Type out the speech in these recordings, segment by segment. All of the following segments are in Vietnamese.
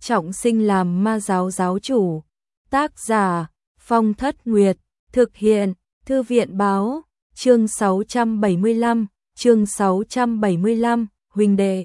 trọng sinh làm ma giáo giáo chủ. Tác giả Phong Thất Nguyệt, thực hiện Thư viện Báo, chương 675, huynh đệ.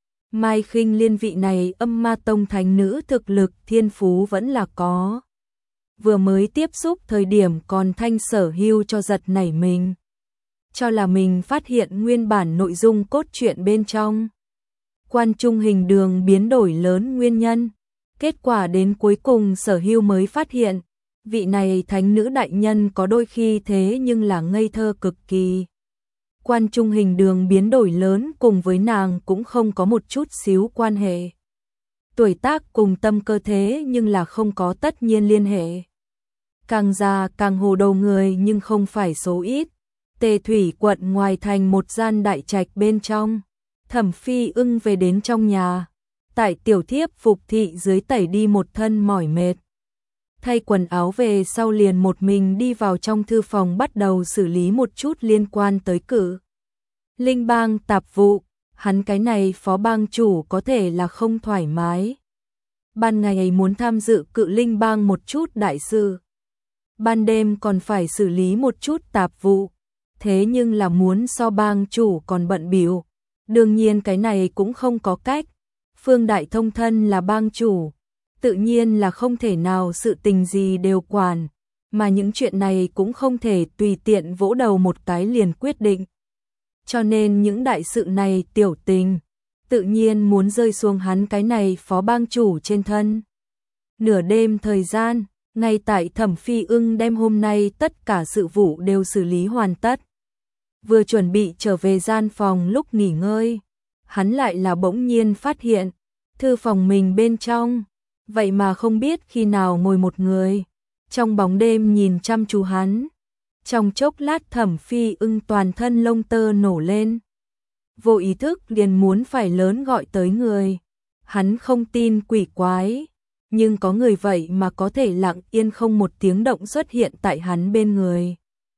Mai Khinh Liên vị này âm ma tông thánh nữ thực lực thiên phú vẫn là có. Vừa mới tiếp xúc thời điểm còn Thanh Sở Hưu cho giật nảy mình. Cho là mình phát hiện nguyên bản nội dung cốt truyện bên trong. Quan trung hình đường biến đổi lớn nguyên nhân. Kết quả đến cuối cùng Sở Hưu mới phát hiện, vị này thánh nữ đại nhân có đôi khi thế nhưng là ngây thơ cực kỳ. Quan trung hình đường biến đổi lớn cùng với nàng cũng không có một chút xíu quan hệ. Tuổi tác cùng tâm cơ thế nhưng là không có tất nhiên liên hệ. Càng già càng hồ đầu người nhưng không phải số ít. Tề Thủy quận ngoài thành một gian đại trạch bên trong. Thẩm Phi Ưng về đến trong nhà. Tại tiểu thiếp phục thị dưới tẩy đi một thân mỏi mệt. Thay quần áo về sau liền một mình đi vào trong thư phòng bắt đầu xử lý một chút liên quan tới Cự Linh bang tạp vụ. Hắn cái này phó bang chủ có thể là không thoải mái. Ban ngày muốn tham dự Cự Linh bang một chút đại sự. Ban đêm còn phải xử lý một chút tạp vụ. Thế nhưng là muốn so bang chủ còn bận bịu. Đương nhiên cái này cũng không có cách. Phương Đại Thông thân là bang chủ. Tự nhiên là không thể nào sự tình gì đều quản. Mà những chuyện này cũng không thể tùy tiện vỗ đầu một cái liền quyết định. Cho nên những đại sự này tiểu tình, tự nhiên muốn rơi xuống hắn cái này phó bang chủ trên thân. Nửa đêm thời gian, ngay tại Thẩm Phi Ưng đem hôm nay tất cả sự vụ đều xử lý hoàn tất. Vừa chuẩn bị trở về gian phòng lúc nghỉ ngơi, hắn lại là bỗng nhiên phát hiện, thư phòng mình bên trong, vậy mà không biết khi nào ngồi một người, trong bóng đêm nhìn chăm chú hắn. Trong chốc lát Thẩm Phi Ưng toàn thân lông tơ nổ lên. Vô ý thức liền muốn phải lớn gọi tới người. Hắn không tin quỷ quái, nhưng có người vậy mà có thể lặng yên không một tiếng động xuất hiện tại hắn bên người.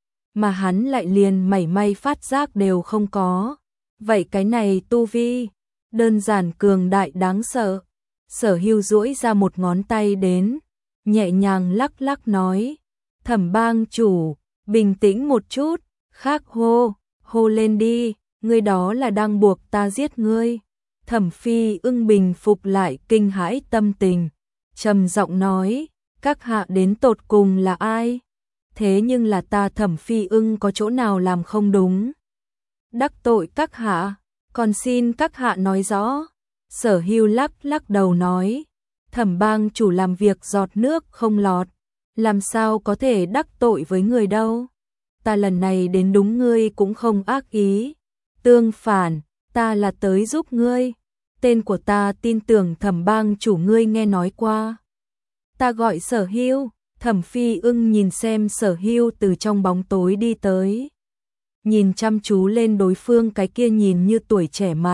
Mà hắn lại liền mảy may phát giác đều không có. Vậy cái này tu vi, đơn giản cường đại đáng sợ. Sở Hưu duỗi ra một ngón tay đến, nhẹ nhàng lắc lắc nói, Thẩm bang chủ, bình tĩnh một chút, khác hô lên đi, ngươi đó là đang buộc ta giết ngươi. Thẩm Phi Ưng bình phục lại kinh hãi tâm tình, trầm giọng nói, các hạ đến tột cùng là ai? Thế nhưng là ta Thẩm Phi Ưng có chỗ nào làm không đúng? Đắc tội các hạ, còn xin các hạ nói rõ. Sở Hưu lắc đầu nói, Thẩm bang chủ làm việc giọt nước không lọt, làm sao có thể đắc tội với người đâu. Ta lần này đến đúng ngươi cũng không ác ý. Tương phản, ta là tới giúp ngươi. Tên của ta tin tưởng Thẩm bang chủ ngươi nghe nói qua. Ta gọi Sở Hưu. Thẩm Phi Ưng nhìn xem Sở Hưu từ trong bóng tối đi tới. Nhìn chăm chú lên đối phương cái kia nhìn như tuổi trẻ mặt.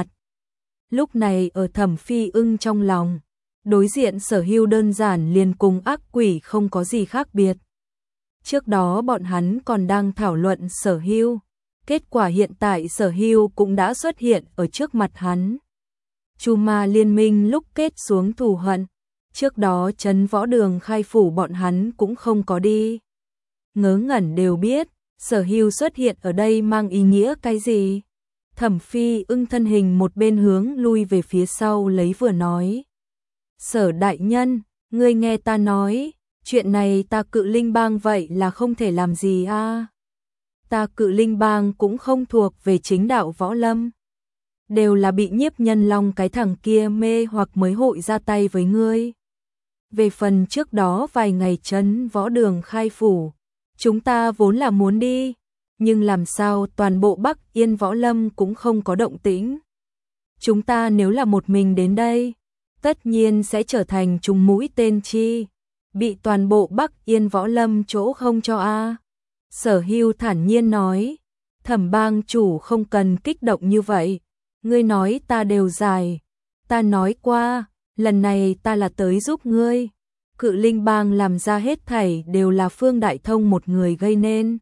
Lúc này ở Thẩm Phi Ưng trong lòng, đối diện Sở Hưu đơn giản liền cùng ác quỷ không có gì khác biệt. Trước đó bọn hắn còn đang thảo luận Sở Hưu, kết quả hiện tại Sở Hưu cũng đã xuất hiện ở trước mặt hắn. Chu Ma liên minh lúc kết xuống thù hận, trước đó trấn Võ Đường khai phủ bọn hắn cũng không có đi. Ngớ ngẩn đều biết, Sở Hưu xuất hiện ở đây mang ý nghĩa cái gì. Thẩm Phi Ưng thân hình một bên hướng lui về phía sau lấy vừa nói. Sở đại nhân, ngươi nghe ta nói, chuyện này ta Cự Linh bang vậy là không thể làm gì a. Ta Cự Linh bang cũng không thuộc về chính đạo võ lâm. Đều là bị Nhiếp Nhân Long cái thằng kia mê hoặc mới hội ra tay với ngươi. Về phần trước đó vài ngày trấn Võ Đường khai phủ, chúng ta vốn là muốn đi, nhưng làm sao toàn bộ Bắc Yên võ lâm cũng không có động tĩnh. Chúng ta nếu là một mình đến đây, tất nhiên sẽ trở thành trùng mũi tên chi, bị toàn bộ Bắc Yên võ lâm chỗ không cho a. Sở Hưu thản nhiên nói, Thẩm bang chủ không cần kích động như vậy, ngươi nói ta đều dài, ta nói qua, lần này ta là tới giúp ngươi. Cự Linh bang làm ra hết thảy đều là Phương Đại Thông một người gây nên.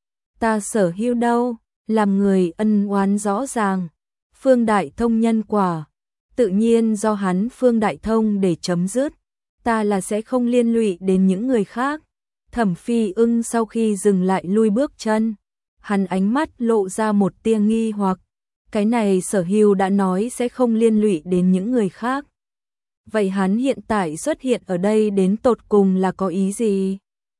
Ta Sở Hưu đâu, làm người ân oán rõ ràng. Phương Đại Thông nhân quả, tự nhiên do hắn Phương Đại Thông để chấm dứt, ta là sẽ không liên lụy đến những người khác. Thẩm Phi Ưng sau khi dừng lại lui bước chân, hắn ánh mắt lộ ra một tia nghi hoặc, cái này Sở Hưu đã nói sẽ không liên lụy đến những người khác. Vậy hắn hiện tại xuất hiện ở đây đến tột cùng là có ý gì?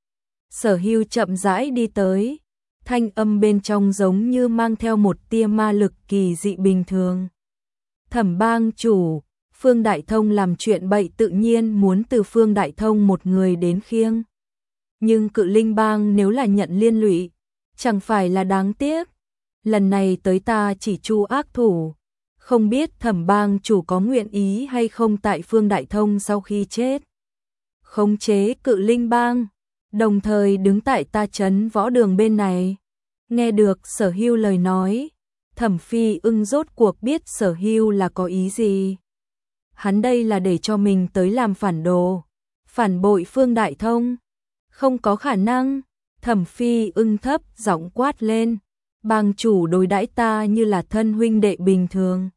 Sở Hưu chậm rãi đi tới, thanh âm bên trong giống như mang theo một tia ma lực kỳ dị bình thường. Thẩm bang chủ, Phương Đại Thông làm chuyện bậy tự nhiên muốn từ Phương Đại Thông một người đến khiêng. Nhưng Cự Linh bang nếu là nhận liên lụy, chẳng phải là đáng tiếc. Lần này tới ta chỉ chu ác thủ, không biết Thẩm bang chủ có nguyện ý hay không tại Phương Đại Thông sau khi chết khống chế Cự Linh bang, đồng thời đứng tại ta trấn võ đường bên này. Nghe được Sở Hưu lời nói, Thẩm Phi Ưng rốt cuộc biết Sở Hưu là có ý gì. Hắn đây là để cho mình tới làm phản đồ, phản bội Phương Đại Thông. Không có khả năng. Thẩm Phi Ưng thấp giọng quát lên, bang chủ đối đãi ta như là thân huynh đệ bình thường.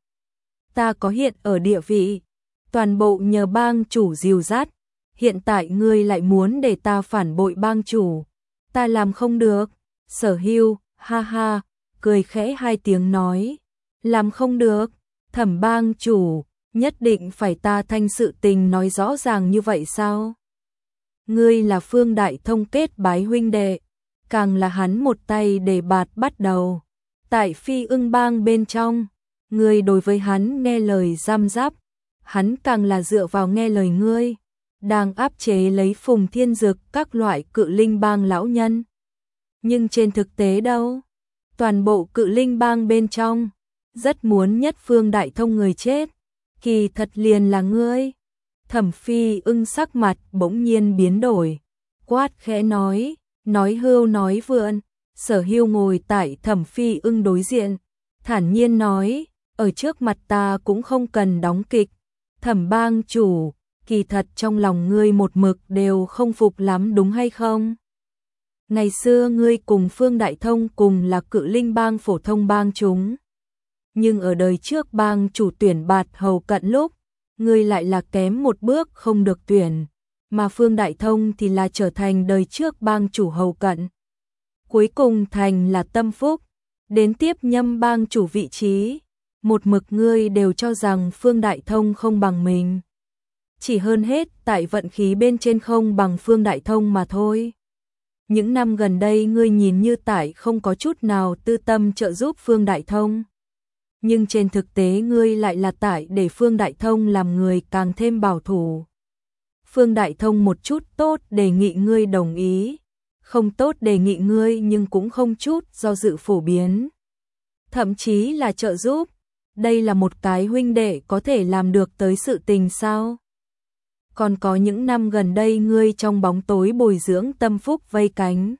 Ta có hiện ở địa vị, toàn bộ nhờ bang chủ dìu dắt, hiện tại ngươi lại muốn để ta phản bội bang chủ, ta làm không được. Sở Hưu, ha ha, cười khẽ hai tiếng nói, làm không được, Thẩm bang chủ, nhất định phải ta thanh sự tình nói rõ ràng như vậy sao? Ngươi là Phương Đại Thông kết bái huynh đệ, càng là hắn một tay đề bạt bắt đầu. Tại Phi Ưng bang bên trong, ngươi đối với hắn nghe lời giam giáp, hắn càng là dựa vào nghe lời ngươi, đang áp chế lấy Phùng Thiên Dực các loại Cự Linh bang lão nhân. Nhưng trên thực tế đâu, toàn bộ Cự Linh bang bên trong, rất muốn nhất Phương Đại Thông người chết, kỳ thật liền là ngươi. Thẩm Phi Ưng sắc mặt bỗng nhiên biến đổi, quát khẽ nói hưu nói vượn. Sở Hưu ngồi tại Thẩm Phi Ưng đối diện, thản nhiên nói, ở trước mặt ta cũng không cần đóng kịch. Thẩm bang chủ, kỳ thật trong lòng ngươi một mực đều không phục lắm đúng hay không? Ngày xưa ngươi cùng Phương Đại Thông cùng là Cự Linh bang phổ thông bang chúng, nhưng ở đời trước bang chủ tuyển bạt hầu cận lúc, ngươi lại là kém một bước không được tuyển, mà Phương Đại Thông thì là trở thành đời trước bang chủ hầu cận. Cuối cùng thành là tâm phúc, đến tiếp nhâm bang chủ vị trí, một mực ngươi đều cho rằng Phương Đại Thông không bằng mình. Chỉ hơn hết tại vận khí bên trên không bằng Phương Đại Thông mà thôi. Những năm gần đây ngươi nhìn như tại không có chút nào tư tâm trợ giúp Phương Đại Thông. Nhưng trên thực tế ngươi lại là tại để Phương Đại Thông làm người càng thêm bảo thủ. Phương Đại Thông một chút tốt đề nghị ngươi đồng ý, không tốt đề nghị ngươi nhưng cũng không chút do dự phổ biến. Thậm chí là trợ giúp, đây là một cái huynh đệ có thể làm được tới sự tình sao? Còn có những năm gần đây ngươi trong bóng tối bồi dưỡng tâm phúc vây cánh.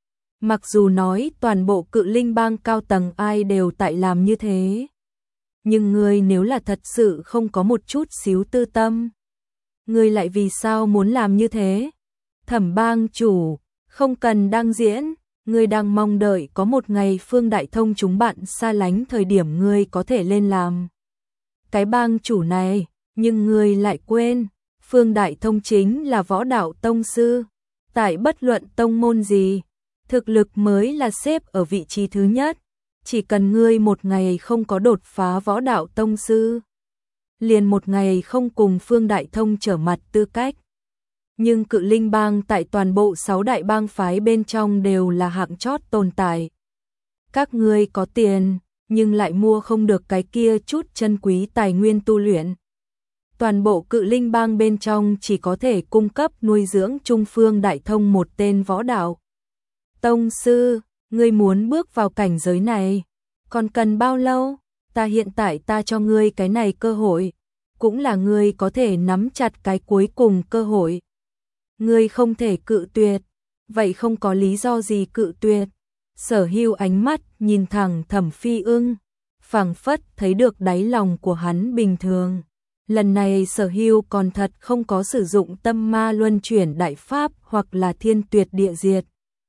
Mặc dù nói toàn bộ Cự Linh bang cao tầng ai đều tại làm như thế, nhưng ngươi nếu là thật sự không có một chút xíu tư tâm, ngươi lại vì sao muốn làm như thế? Thẩm bang chủ, không cần đang diễn, ngươi đang mong đợi có một ngày Phương Đại Thông chúng bạn xa lánh thời điểm ngươi có thể lên làm cái bang chủ này, nhưng ngươi lại quên, Phương Đại Thông chính là võ đạo tông sư, tại bất luận tông môn gì, thực lực mới là xếp ở vị trí thứ nhất. Chỉ cần ngươi một ngày không có đột phá võ đạo tông sư, liền một ngày không cùng Phương Đại Thông trở mặt tư cách. Nhưng Cự Linh bang tại toàn bộ 6 đại bang phái bên trong đều là hạng chót tồn tại. Các ngươi có tiền, nhưng lại mua không được cái kia chút chân quý tài nguyên tu luyện. Toàn bộ Cự Linh bang bên trong chỉ có thể cung cấp nuôi dưỡng Trung Phương Đại Thông một tên võ đạo tông sư. Ngươi muốn bước vào cảnh giới này, còn cần bao lâu? Ta hiện tại ta cho ngươi cái này cơ hội, cũng là ngươi có thể nắm chặt cái cuối cùng cơ hội. Ngươi không thể cự tuyệt, vậy không có lý do gì cự tuyệt. Sở Hưu ánh mắt nhìn thẳng Thẩm Phi Ưng, phảng phất thấy được đáy lòng của hắn bình thường. Lần này Sở Hưu còn thật không có sử dụng tâm ma luân chuyển đại pháp hoặc là thiên tuyệt địa diệt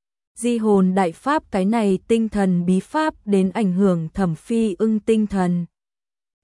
di hồn đại pháp, cái này tinh thần bí pháp đến ảnh hưởng Thẩm Phi Ưng tinh thần.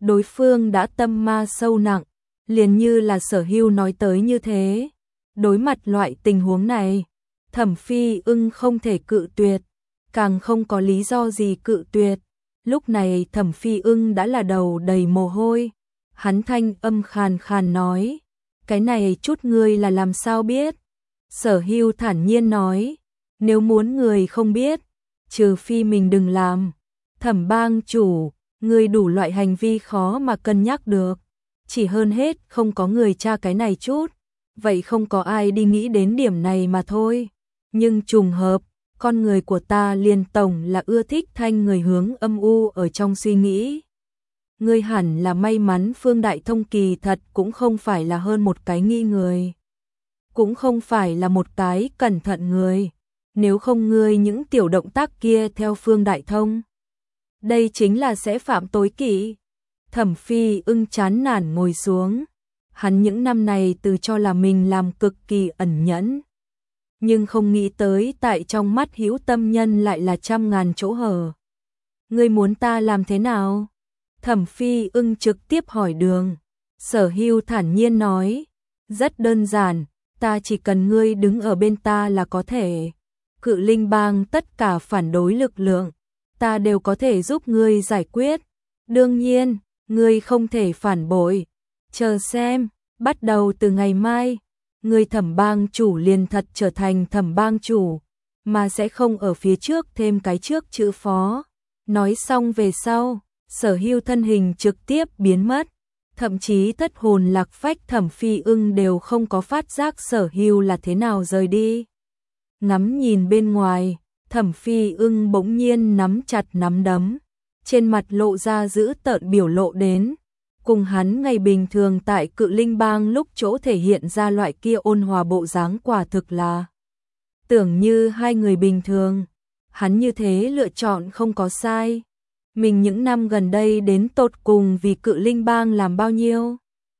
đối phương đã tâm ma sâu nặng, liền như là Sở Hưu nói tới như thế. Đối mặt loại tình huống này, Thẩm Phi Ưng không thể cự tuyệt, càng không có lý do gì cự tuyệt. Lúc này Thẩm Phi Ưng đã là đầu đầy mồ hôi, hắn thanh âm khàn khàn nói, cái này chút ngươi là làm sao biết? Sở Hưu thản nhiên nói, nếu muốn người không biết, trừ phi mình đừng làm. Thẩm bang chủ, ngươi đủ loại hành vi khó mà cân nhắc được, chỉ hơn hết không có người tra cái này chút, vậy không có ai đi nghĩ đến điểm này mà thôi. Nhưng trùng hợp, con người của ta liền tổng là ưa thích thanh người hướng âm u ở trong suy nghĩ. Ngươi hẳn là may mắn, Phương Đại Thông kỳ thật cũng không phải là hơn một cái nghi người, cũng không phải là một cái cẩn thận người, nếu không ngươi những tiểu động tác kia theo Phương Đại Thông, đây chính là sẽ phạm tối kỵ. Thẩm Phi Ưng chán nản ngồi xuống, hắn những năm này tự cho là mình làm cực kỳ ẩn nhẫn, nhưng không nghĩ tới tại trong mắt hữu tâm nhân lại là trăm ngàn chỗ hở. Ngươi muốn ta làm thế nào? Thẩm Phi Ưng trực tiếp hỏi đường. Sở Hưu thản nhiên nói, rất đơn giản, ta chỉ cần ngươi đứng ở bên ta là có thể. Cự Linh Bang tất cả phản đối lực lượng, ta đều có thể giúp ngươi giải quyết. Đương nhiên, ngươi không thể phản bội. Chờ xem, bắt đầu từ ngày mai, ngươi Thẩm bang chủ liền thật trở thành Thẩm bang chủ, mà sẽ không ở phía trước thêm cái trước chữ phó. Nói xong về sau, Sở Hưu thân hình trực tiếp biến mất, thậm chí thất hồn lạc phách Thẩm Phi Ưng đều không có phát giác Sở Hưu là thế nào rời đi. Ngắm nhìn bên ngoài, Thẩm Phi Ưng bỗng nhiên nắm chặt nắm đấm, trên mặt lộ ra dữ tợn biểu lộ đến, cùng hắn ngày bình thường tại Cự Linh Bang lúc chỗ thể hiện ra loại kia ôn hòa bộ dáng quả thực là tưởng như hai người bình thường. Hắn như thế lựa chọn không có sai. Mình những năm gần đây đến tột cùng vì Cự Linh Bang làm bao nhiêu?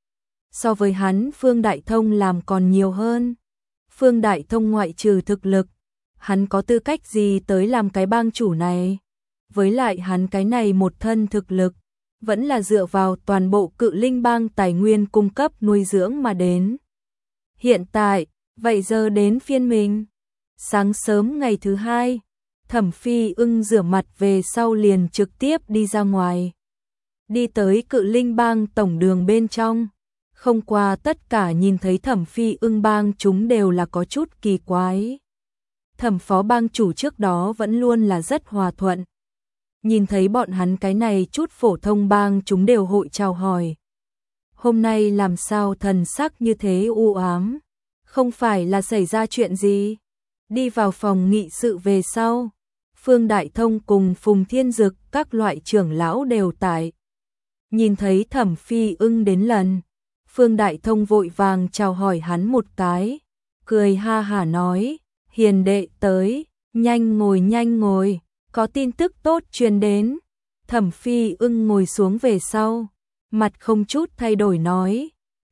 So với hắn, Phương Đại Thông làm còn nhiều hơn. Phương Đại Thông ngoại trừ thực lực, hắn có tư cách gì tới làm cái bang chủ này? Với lại hắn cái này một thân thực lực, vẫn là dựa vào toàn bộ Cự Linh Bang tài nguyên cung cấp nuôi dưỡng mà đến. Hiện tại, vậy giờ đến phiên mình. Sáng sớm ngày thứ hai, Thẩm Phi Ưng rửa mặt về sau liền trực tiếp đi ra ngoài. Đi tới Cự Linh Bang tổng đường bên trong. Không qua tất cả nhìn thấy Thẩm Phi Ưng bang chúng đều là có chút kỳ quái. Thẩm phó bang chủ trước đó vẫn luôn là rất hòa thuận. Nhìn thấy bọn hắn cái này chút phổ thông bang chúng đều hội chào hỏi. Hôm nay làm sao thần sắc như thế u ám? Không phải là xảy ra chuyện gì? Đi vào phòng nghị sự về sau, Phương Đại Thông cùng Phùng Thiên Dực các loại trưởng lão đều tại. Nhìn thấy Thẩm Phi Ưng đến lần, Phương Đại Thông vội vàng chào hỏi hắn một cái, cười ha hả nói, hiền đệ tới, nhanh ngồi, có tin tức tốt truyền đến. Thẩm Phi Ưng ngồi xuống về sau, mặt không chút thay đổi nói,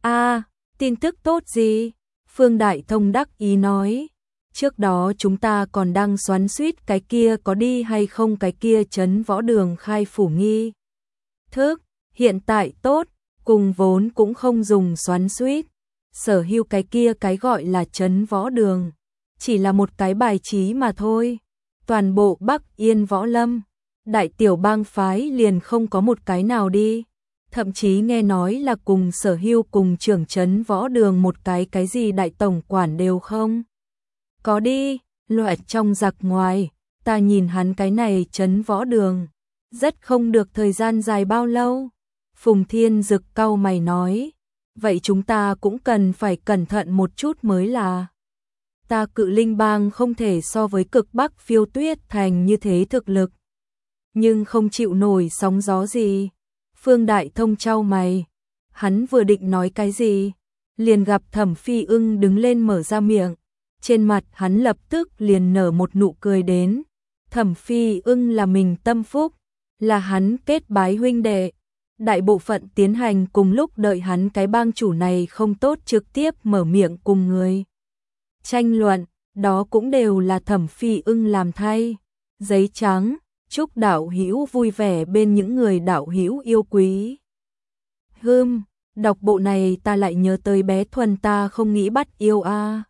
tin tức tốt gì? Phương Đại Thông đắc ý nói, trước đó chúng ta còn đang xoắn xuýt cái kia có đi hay không, cái kia trấn võ đường khai phủ nghi thức, hiện tại tốt, cùng vốn cũng không dùng xoắn xuýt. Sở Hưu cái kia cái gọi là trấn võ đường, chỉ là một cái bài trí mà thôi. Toàn bộ Bắc Yên Võ Lâm, đại tiểu bang phái liền không có một cái nào đi. Thậm chí nghe nói là cùng Sở Hưu cùng trưởng trấn võ đường một cái gì đại tổng quản đều không có đi. Loại trong giặc ngoài, ta nhìn hắn cái này trấn võ đường, rất không được thời gian dài bao lâu. Phùng Thiên Dực cau mày nói, vậy chúng ta cũng cần phải cẩn thận một chút mới là. Ta Cự Linh Bang không thể so với Cực Bắc Phiêu Tuyết Thành như thế thực lực, nhưng không chịu nổi sóng gió gì. Phương Đại Thông chau mày, hắn vừa định nói cái gì, liền gặp Thẩm Phi Ưng đứng lên mở ra miệng, trên mặt hắn lập tức liền nở một nụ cười đến. Thẩm Phi Ưng là mình tâm phúc, là hắn kết bái huynh đệ. Đại bộ phận tiến hành cùng lúc, đợi hắn cái bang chủ này không tốt trực tiếp mở miệng cùng người tranh luận, đó cũng đều là Thẩm Phi Ưng làm thay. Giấy trắng, chúc đạo hữu vui vẻ bên những người đạo hữu yêu quý. Đọc bộ này ta lại nhớ tới bé Thuần, ta không nghĩ bắt yêu a.